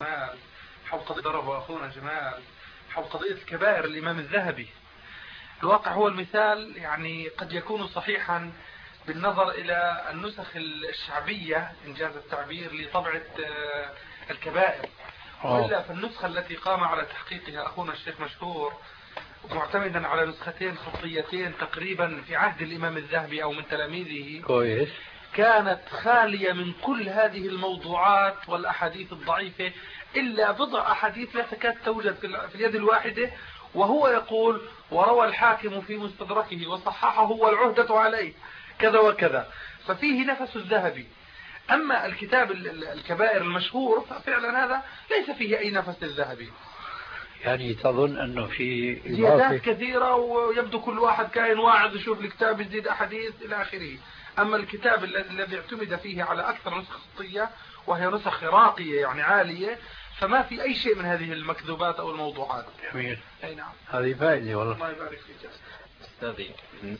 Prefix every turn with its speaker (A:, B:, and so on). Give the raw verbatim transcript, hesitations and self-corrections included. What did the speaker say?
A: جمال، حول قضية ضرب أخونا جمال، حول قضية الكبائر الإمام الذهبي. الواقع هو المثال يعني قد يكون صحيحا بالنظر إلى النسخ الشعبية إن جاز التعبير لطبعة الكبائر، وإلا فالنسخة التي قام على تحقيقها أخونا الشيخ مشهور معتمدا على نسختين خطيتين تقريبا في عهد الإمام الذهبي أو من تلاميذه
B: كويس،
A: كانت خالية من كل هذه الموضوعات والأحاديث الضعيفة إلا بضع أحاديث لا تكاد توجد في اليد الواحدة، وهو يقول وروى الحاكم في مستدركه وصححه والعهدة عليه كذا وكذا، ففيه نفس الذهبي. أما الكتاب الكبائر المشهور ففعلا هذا ليس فيه أي نفس الذهبي،
B: يعني تظن أنه في
A: زيادات كثيرة ويبدو كل واحد كائن واعظ يشوف الكتاب يزيد أحاديث إلى آخره. أما الكتاب الذي اعتمد فيه على أكثر نسخ خطية وهي نسخ راقية يعني عالية، فما في أي شيء من هذه المكذوبات أو الموضوعات.
B: جميل.
A: أي نعم،
B: هذه فائدة والله.
A: الله يبارك فيك.
C: أستاذي